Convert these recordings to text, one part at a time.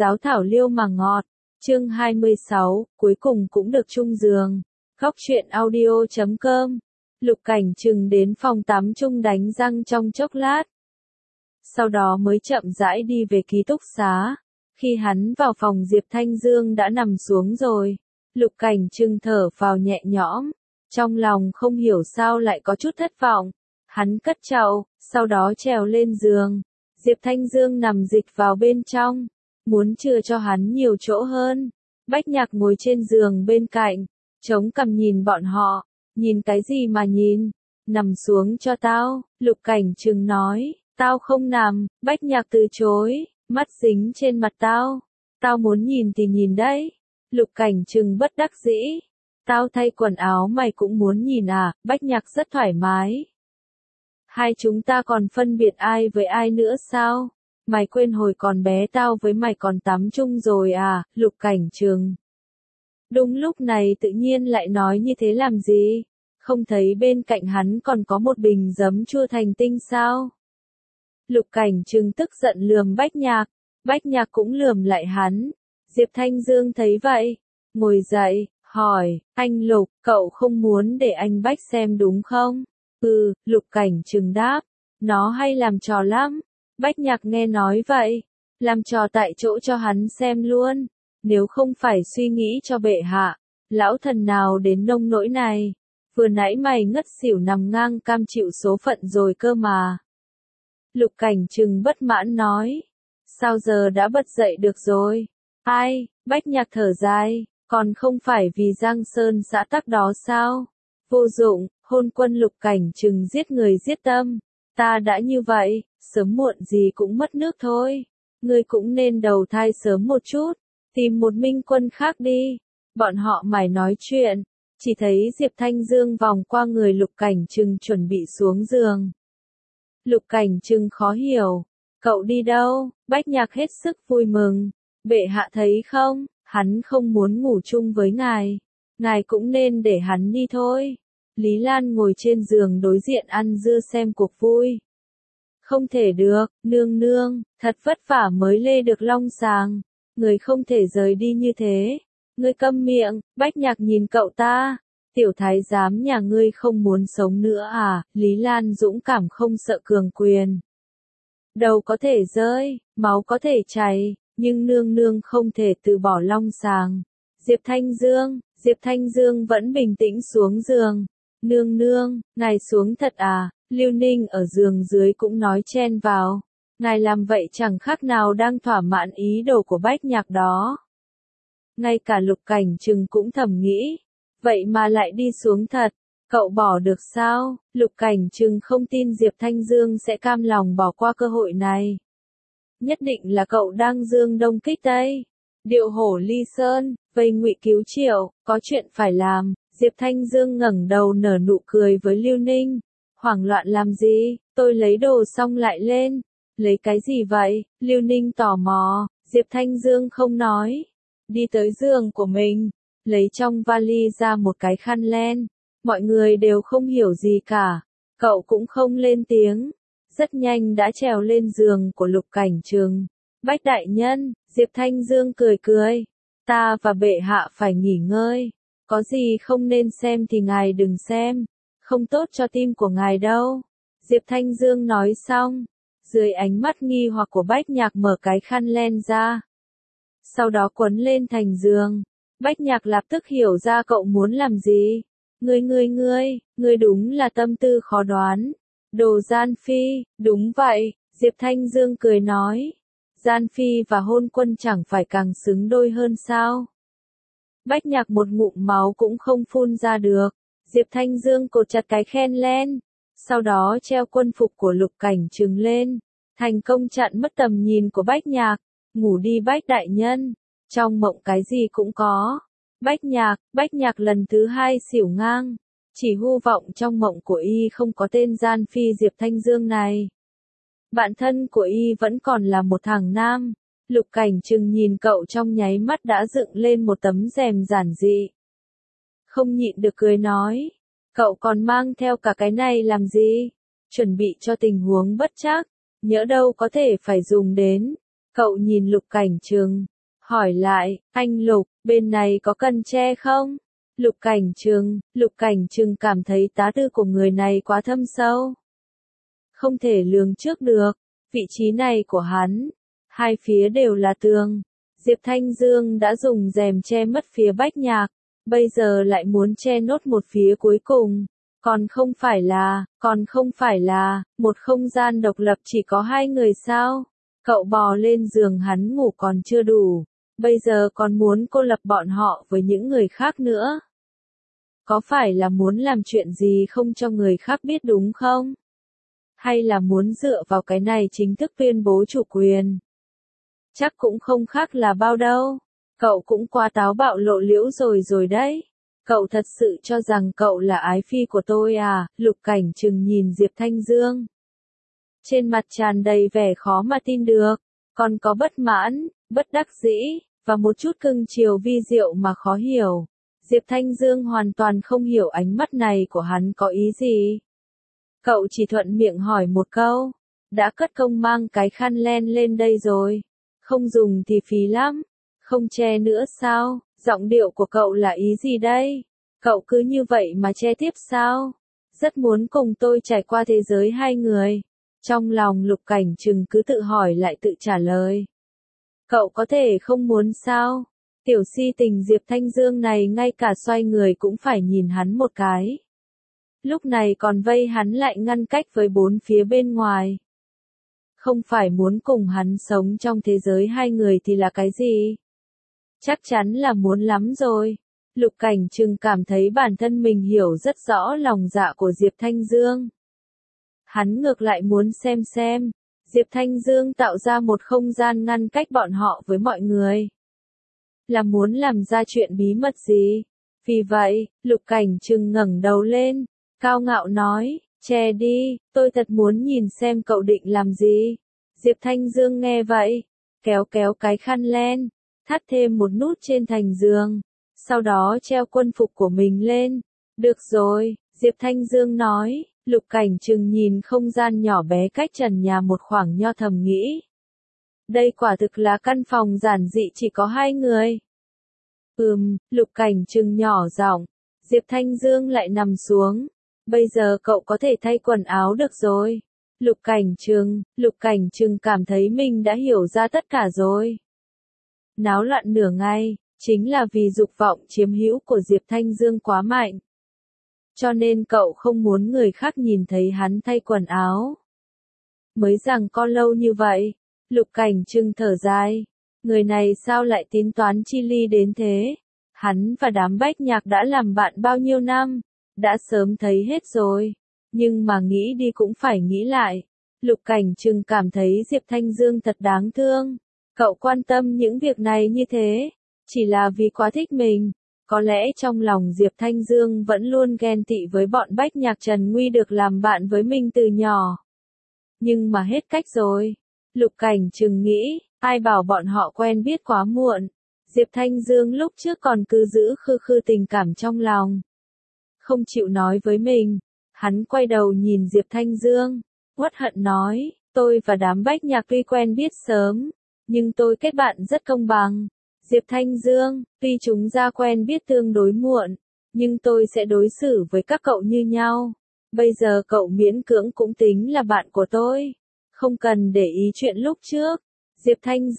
giáo thảo liêu mà ngọt. Chương 26, cuối cùng cũng được chung giường. Góc truyện audio.com. Lục Cảnh Trừng đến phòng tắm chung đánh răng trong chốc lát. Sau đó mới chậm rãi đi về ký túc xá. Khi hắn vào phòng Diệp Thanh Dương đã nằm xuống rồi. Lục Cảnh Trừng thở vào nhẹ nhõm. Trong lòng không hiểu sao lại có chút thất vọng. Hắn cất chậu, sau đó trèo lên giường. Diệp Thanh Dương nằm dịch vào bên trong. Muốn chừa cho hắn nhiều chỗ hơn. Bách Nhạc ngồi trên giường bên cạnh. Chống cằm nhìn bọn họ. Nhìn cái gì mà nhìn? Nằm xuống cho tao, Lục Cảnh Trừng nói. Tao không nằm, Bách Nhạc từ chối. Mắt dính trên mặt tao. Tao muốn nhìn thì nhìn đấy. Lục Cảnh Trừng bất đắc dĩ. Tao thay quần áo mày cũng muốn nhìn à? Bách Nhạc rất thoải mái. Hai chúng ta còn phân biệt ai với ai nữa sao? Mày quên hồi còn bé tao với mày còn tắm chung rồi à? Lục Cảnh Trừng. Đúng lúc này tự nhiên lại nói như thế làm gì? Không thấy bên cạnh hắn còn có một bình giấm chua thành tinh sao? Lục Cảnh Trừng tức giận lườm Bách Nhạc. Bách Nhạc cũng lườm lại hắn. Diệp Thanh Dương thấy vậy. Ngồi dậy, hỏi, anh Lục, cậu không muốn để anh Bách xem đúng không? Lục Cảnh Trừng đáp. Nó hay làm trò lắm. Bách Nhạc nghe nói vậy. Làm trò tại chỗ cho hắn xem luôn. Nếu không phải suy nghĩ cho bệ hạ. Lão thần nào đến nông nỗi này. Vừa nãy mày ngất xỉu nằm ngang cam chịu số phận rồi cơ mà. Lục Cảnh Trừng bất mãn nói. Sao giờ đã bật dậy được rồi? Ai? Bách Nhạc thở dài. Còn không phải vì Giang Sơn xã tắc đó sao? Vô dụng, hôn quân Lục Cảnh Trừng giết người giết tâm. Ta đã như vậy, sớm muộn gì cũng mất nước thôi. Ngươi cũng nên đầu thai sớm một chút. Tìm một minh quân khác đi. Bọn họ mải nói chuyện. Chỉ thấy Diệp Thanh Dương vòng qua người Lục Cảnh Trừng chuẩn bị xuống giường. Lục Cảnh Trừng khó hiểu. Cậu đi đâu? Bách Nhạc hết sức vui mừng. Bệ hạ thấy không? Hắn không muốn ngủ chung với ngài. Ngài cũng nên để hắn đi thôi. Lý Lan ngồi trên giường đối diện ăn dưa xem cuộc vui. Không thể được, nương nương, thật vất vả mới lê được long sàng. Người không thể rời đi như thế. Ngươi câm miệng, Bách Nhạc nhìn cậu ta. Tiểu thái giám nhà ngươi không muốn sống nữa à? Lý Lan dũng cảm không sợ cường quyền. Đầu có thể rơi, máu có thể chảy, nhưng nương nương không thể từ bỏ long sàng. Diệp Thanh Dương vẫn bình tĩnh xuống giường. Nương nương, ngài xuống thật à? Lưu Ninh ở giường dưới cũng nói chen vào. Ngài làm vậy chẳng khác nào đang thỏa mãn ý đồ của Bách Nhạc đó. Ngay cả Lục Cảnh Trừng cũng thầm nghĩ. Vậy mà lại đi xuống thật. Cậu bỏ được sao? Lục Cảnh Trừng không tin Diệp Thanh Dương sẽ cam lòng bỏ qua cơ hội này. Nhất định là cậu đang dương đông kích tây. Điệu hổ ly sơn, vây ngụy cứu triệu, có chuyện phải làm. Diệp Thanh Dương ngẩng đầu nở nụ cười với Lưu Ninh. Hoảng loạn làm gì? Tôi lấy đồ xong lại lên. Lấy cái gì vậy? Lưu Ninh tò mò. Diệp Thanh Dương không nói. Đi tới giường của mình. Lấy trong vali ra một cái khăn len. Mọi người đều không hiểu gì cả. Cậu cũng không lên tiếng. Rất nhanh đã trèo lên giường của Lục Cảnh Trừng. Bách đại nhân, Diệp Thanh Dương cười cười. Ta và bệ hạ phải nghỉ ngơi. Có gì không nên xem thì ngài đừng xem. Không tốt cho tim của ngài đâu. Diệp Thanh Dương nói xong. Dưới ánh mắt nghi hoặc của Bách Nhạc mở cái khăn len ra. Sau đó quấn lên thành giường. Bách Nhạc lập tức hiểu ra cậu muốn làm gì. Ngươi đúng là tâm tư khó đoán. Đồ gian phi, đúng vậy, Diệp Thanh Dương cười nói. Gian phi và hôn quân chẳng phải càng xứng đôi hơn sao? Bách Nhạc một ngụm máu cũng không phun ra được. Diệp Thanh Dương cột chặt cái khen len. Sau đó treo quân phục của Lục Cảnh Trừng lên. Thành công chặn mất tầm nhìn của Bách Nhạc. Ngủ đi Bách đại nhân. Trong mộng cái gì cũng có. Bách Nhạc lần thứ hai xỉu ngang. Chỉ hư vọng trong mộng của y không có tên gian phi Diệp Thanh Dương này. Bạn thân của y vẫn còn là một thằng nam. Lục Cảnh Trừng nhìn cậu trong nháy mắt đã dựng lên một tấm rèm giản dị. Không nhịn được cười nói. Cậu còn mang theo cả cái này làm gì? Chuẩn bị cho tình huống bất trắc. Nhỡ đâu có thể phải dùng đến. Cậu nhìn Lục Cảnh Trừng, hỏi lại, anh Lục, bên này có cần che không? Lục Cảnh Trừng cảm thấy tá tư của người này quá thâm sâu. Không thể lường trước được, vị trí này của hắn, hai phía đều là tường. Diệp Thanh Dương đã dùng rèm che mất phía Bách Nhạc, bây giờ lại muốn che nốt một phía cuối cùng. Còn không phải là, một không gian độc lập chỉ có hai người sao? Cậu bò lên giường hắn ngủ còn chưa đủ, bây giờ còn muốn cô lập bọn họ với những người khác nữa. Có phải là muốn làm chuyện gì không cho người khác biết đúng không? Hay là muốn dựa vào cái này chính thức tuyên bố chủ quyền? Chắc cũng không khác là bao đâu. Cậu cũng quá táo bạo lộ liễu rồi đấy. Cậu thật sự cho rằng cậu là ái phi của tôi à? Lục Cảnh Trừng nhìn Diệp Thanh Dương. Trên mặt tràn đầy vẻ khó mà tin được, còn có bất mãn, bất đắc dĩ, và một chút cưng chiều vi diệu mà khó hiểu. Diệp Thanh Dương hoàn toàn không hiểu ánh mắt này của hắn có ý gì. Cậu chỉ thuận miệng hỏi một câu, đã cất công mang cái khăn len lên đây rồi, không dùng thì phí lắm, không che nữa sao? Giọng điệu của cậu là ý gì đây? Cậu cứ như vậy mà che tiếp sao? Rất muốn cùng tôi trải qua thế giới hai người. Trong lòng Lục Cảnh Trừng cứ tự hỏi lại tự trả lời. Cậu có thể không muốn sao? Tiểu si tình Diệp Thanh Dương này ngay cả xoay người cũng phải nhìn hắn một cái. Lúc này còn vây hắn lại ngăn cách với bốn phía bên ngoài. Không phải muốn cùng hắn sống trong thế giới hai người thì là cái gì? Chắc chắn là muốn lắm rồi. Lục Cảnh Trừng cảm thấy bản thân mình hiểu rất rõ lòng dạ của Diệp Thanh Dương. Hắn ngược lại muốn xem, Diệp Thanh Dương tạo ra một không gian ngăn cách bọn họ với mọi người. Là muốn làm ra chuyện bí mật gì? Vì vậy, Lục Cảnh Trừng ngẩng đầu lên, cao ngạo nói, che đi, tôi thật muốn nhìn xem cậu định làm gì. Diệp Thanh Dương nghe vậy, kéo cái khăn len, thắt thêm một nút trên thành giường, sau đó treo quân phục của mình lên. Được rồi, Diệp Thanh Dương nói. Lục Cảnh Trừng nhìn không gian nhỏ bé cách trần nhà một khoảng nho thầm nghĩ. Đây quả thực là căn phòng giản dị chỉ có hai người. Lục Cảnh Trừng nhỏ giọng. Diệp Thanh Dương lại nằm xuống. Bây giờ cậu có thể thay quần áo được rồi. Lục Cảnh Trừng cảm thấy mình đã hiểu ra tất cả rồi. Náo loạn nửa ngày, chính là vì dục vọng chiếm hữu của Diệp Thanh Dương quá mạnh. Cho nên cậu không muốn người khác nhìn thấy hắn thay quần áo. Mới rằng co lâu như vậy, Lục Cảnh Trừng thở dài. Người này sao lại tính toán chi ly đến thế? Hắn và đám Bách Nhạc đã làm bạn bao nhiêu năm, đã sớm thấy hết rồi. Nhưng mà nghĩ đi cũng phải nghĩ lại. Lục Cảnh Trừng cảm thấy Diệp Thanh Dương thật đáng thương. Cậu quan tâm những việc này như thế, chỉ là vì quá thích mình. Có lẽ trong lòng Diệp Thanh Dương vẫn luôn ghen tị với bọn Bách Nhạc Trần Nguy được làm bạn với mình từ nhỏ. Nhưng mà hết cách rồi. Lục Cảnh Trừng nghĩ, ai bảo bọn họ quen biết quá muộn. Diệp Thanh Dương lúc trước còn cứ giữ khư tình cảm trong lòng. Không chịu nói với mình. Hắn quay đầu nhìn Diệp Thanh Dương, uất hận nói, tôi và đám Bách Nhạc tuy quen biết sớm, nhưng tôi kết bạn rất công bằng. Diệp Thanh Dương, tuy chúng ta quen biết tương đối muộn, nhưng tôi sẽ đối xử với các cậu như nhau. Bây giờ cậu miễn cưỡng cũng tính là bạn của tôi. Không cần để ý chuyện lúc trước. Diệp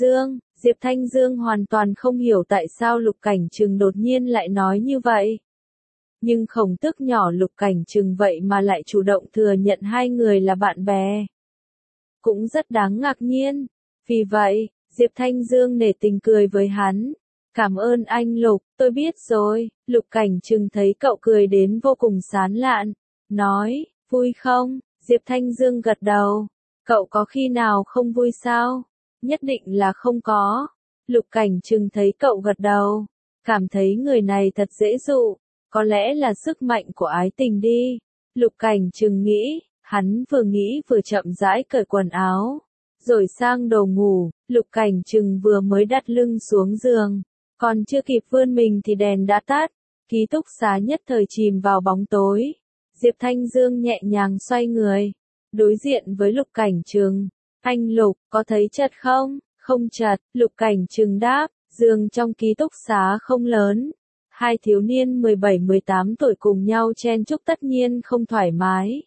Thanh Dương hoàn toàn không hiểu tại sao Lục Cảnh Trừng đột nhiên lại nói như vậy. Nhưng Khổng Tước nhỏ Lục Cảnh Trừng vậy mà lại chủ động thừa nhận hai người là bạn bè. Cũng rất đáng ngạc nhiên. Vì vậy, Diệp Thanh Dương nể tình cười với hắn. Cảm ơn anh Lục, tôi biết rồi. Lục Cảnh Trừng thấy cậu cười đến vô cùng sán lạn. Nói, vui không? Diệp Thanh Dương gật đầu. Cậu có khi nào không vui sao? Nhất định là không có. Lục Cảnh Trừng thấy cậu gật đầu. Cảm thấy người này thật dễ dụ. Có lẽ là sức mạnh của ái tình đi. Lục Cảnh Trừng nghĩ, hắn vừa nghĩ vừa chậm rãi cởi quần áo. Rồi sang đồ ngủ, Lục Cảnh Trừng vừa mới đặt lưng xuống giường. Còn chưa kịp vươn mình thì đèn đã tắt. Ký túc xá nhất thời chìm vào bóng tối. Diệp Thanh Dương nhẹ nhàng xoay người. Đối diện với Lục Cảnh Trừng. Anh Lục, có thấy chật không? Không chật, Lục Cảnh Trừng đáp, giường trong ký túc xá không lớn. Hai thiếu niên 17-18 tuổi cùng nhau chen chúc tất nhiên không thoải mái.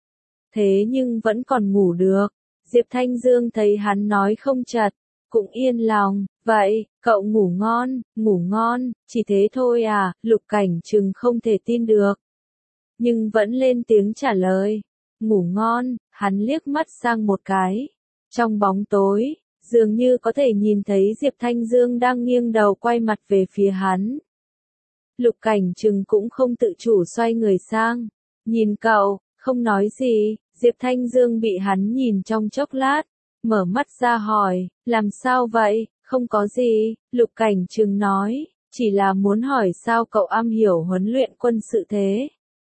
Thế nhưng vẫn còn ngủ được. Diệp Thanh Dương thấy hắn nói không chật, cũng yên lòng, vậy, cậu ngủ ngon, chỉ thế thôi à, Lục Cảnh Trừng không thể tin được. Nhưng vẫn lên tiếng trả lời, ngủ ngon, hắn liếc mắt sang một cái. Trong bóng tối, dường như có thể nhìn thấy Diệp Thanh Dương đang nghiêng đầu quay mặt về phía hắn. Lục Cảnh Trừng cũng không tự chủ xoay người sang, nhìn cậu, không nói gì, Diệp Thanh Dương bị hắn nhìn trong chốc lát, mở mắt ra hỏi, làm sao vậy, không có gì, Lục Cảnh Trừng nói, chỉ là muốn hỏi sao cậu am hiểu huấn luyện quân sự thế.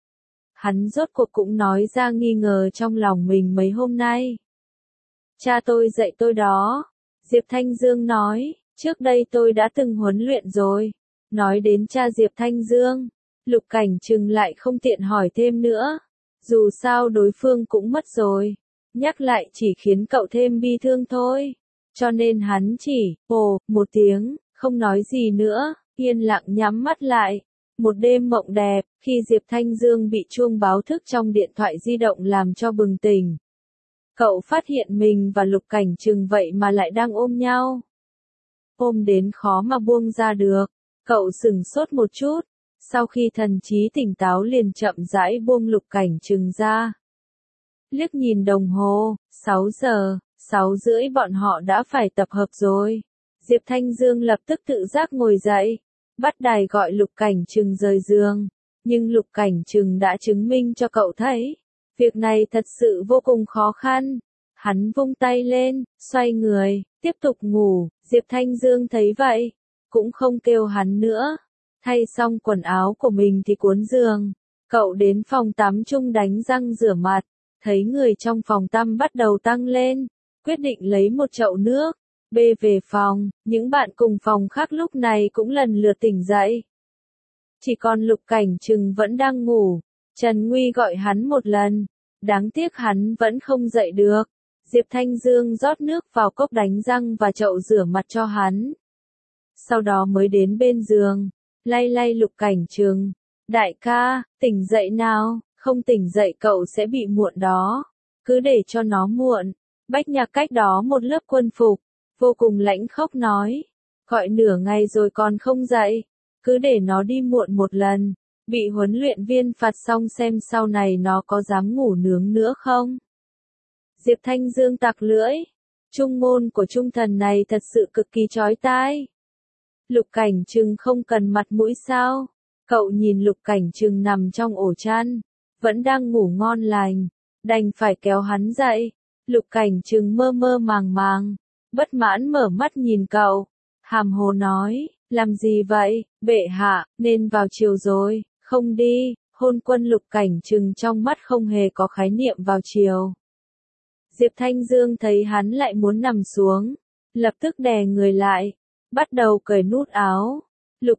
Hắn rốt cuộc cũng nói ra nghi ngờ trong lòng mình mấy hôm nay. Cha tôi dạy tôi đó, Diệp Thanh Dương nói, trước đây tôi đã từng huấn luyện rồi. Nói đến cha Diệp Thanh Dương, Lục Cảnh Trừng lại không tiện hỏi thêm nữa. Dù sao đối phương cũng mất rồi. Nhắc lại chỉ khiến cậu thêm bi thương thôi. Cho nên hắn chỉ, ồ, một tiếng, không nói gì nữa, yên lặng nhắm mắt lại. Một đêm mộng đẹp, khi Diệp Thanh Dương bị chuông báo thức trong điện thoại di động làm cho bừng tỉnh. Cậu phát hiện mình và Lục Cảnh Trừng vậy mà lại đang ôm nhau. Ôm đến khó mà buông ra được. Cậu sửng sốt một chút, sau khi thần trí tỉnh táo liền chậm rãi buông Lục Cảnh Trừng ra. Liếc nhìn đồng hồ, 6 giờ, 6 rưỡi bọn họ đã phải tập hợp rồi. Diệp Thanh Dương lập tức tự giác ngồi dậy, bắt đài gọi Lục Cảnh Trừng rời giường. Nhưng Lục Cảnh Trừng đã chứng minh cho cậu thấy, việc này thật sự vô cùng khó khăn. Hắn vung tay lên, xoay người, tiếp tục ngủ. Diệp Thanh Dương thấy vậy, cũng không kêu hắn nữa. Thay xong quần áo của mình thì cuốn giường. Cậu đến phòng tắm chung đánh răng rửa mặt. Thấy người trong phòng tắm bắt đầu tăng lên. Quyết định lấy một chậu nước. Bê về phòng. Những bạn cùng phòng khác lúc này cũng lần lượt tỉnh dậy. Chỉ còn Lục Cảnh Trừng vẫn đang ngủ. Trần Nguy gọi hắn một lần. Đáng tiếc hắn vẫn không dậy được. Diệp Thanh Dương rót nước vào cốc đánh răng và chậu rửa mặt cho hắn. Sau đó mới đến bên giường, lay Lục Cảnh Trừng. Đại ca, tỉnh dậy nào, không tỉnh dậy cậu sẽ bị muộn đó. Cứ để cho nó muộn. Bách Nhạc cách đó một lớp quân phục, vô cùng lãnh khốc nói. Gọi nửa ngày rồi còn không dậy. Cứ để nó đi muộn một lần. Bị huấn luyện viên phạt xong xem sau này nó có dám ngủ nướng nữa không. Diệp Thanh Dương tặc lưỡi. Trung ngôn của trung thần này thật sự cực kỳ chói tai. Lục Cảnh Trừng không cần mặt mũi sao? Cậu nhìn Lục Cảnh Trừng nằm trong ổ chăn, vẫn đang ngủ ngon lành, đành phải kéo hắn dậy. Lục Cảnh Trừng mơ mơ màng, bất mãn mở mắt nhìn cậu, hàm hồ nói, làm gì vậy, bệ hạ, nên vào chiều rồi, không đi. Hôn quân Lục Cảnh Trừng trong mắt không hề có khái niệm vào chiều. Diệp Thanh Dương thấy hắn lại muốn nằm xuống, lập tức đè người lại, bắt đầu cởi nút áo. Lục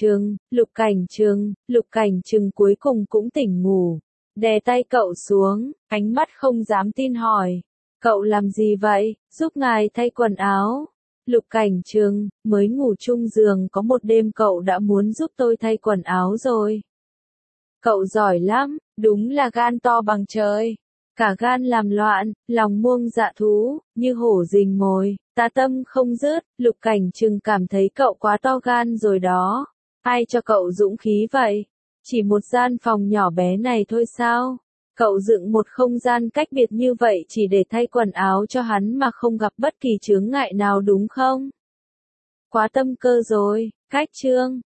Cảnh Trừng cuối cùng cũng tỉnh ngủ, đè tay cậu xuống, ánh mắt không dám tin hỏi, cậu làm gì vậy, giúp ngài thay quần áo. Lục Cảnh Trừng, mới ngủ chung giường có một đêm cậu đã muốn giúp tôi thay quần áo rồi. Cậu giỏi lắm, đúng là gan to bằng trời. Cả gan làm loạn, lòng muông dạ thú, như hổ rình mồi, tà tâm không dứt. Lục Cảnh Trừng cảm thấy cậu quá to gan rồi đó. Ai cho cậu dũng khí vậy? Chỉ một gian phòng nhỏ bé này thôi sao? Cậu dựng một không gian cách biệt như vậy chỉ để thay quần áo cho hắn mà không gặp bất kỳ chướng ngại nào đúng không? Quá tâm cơ rồi. Cách chương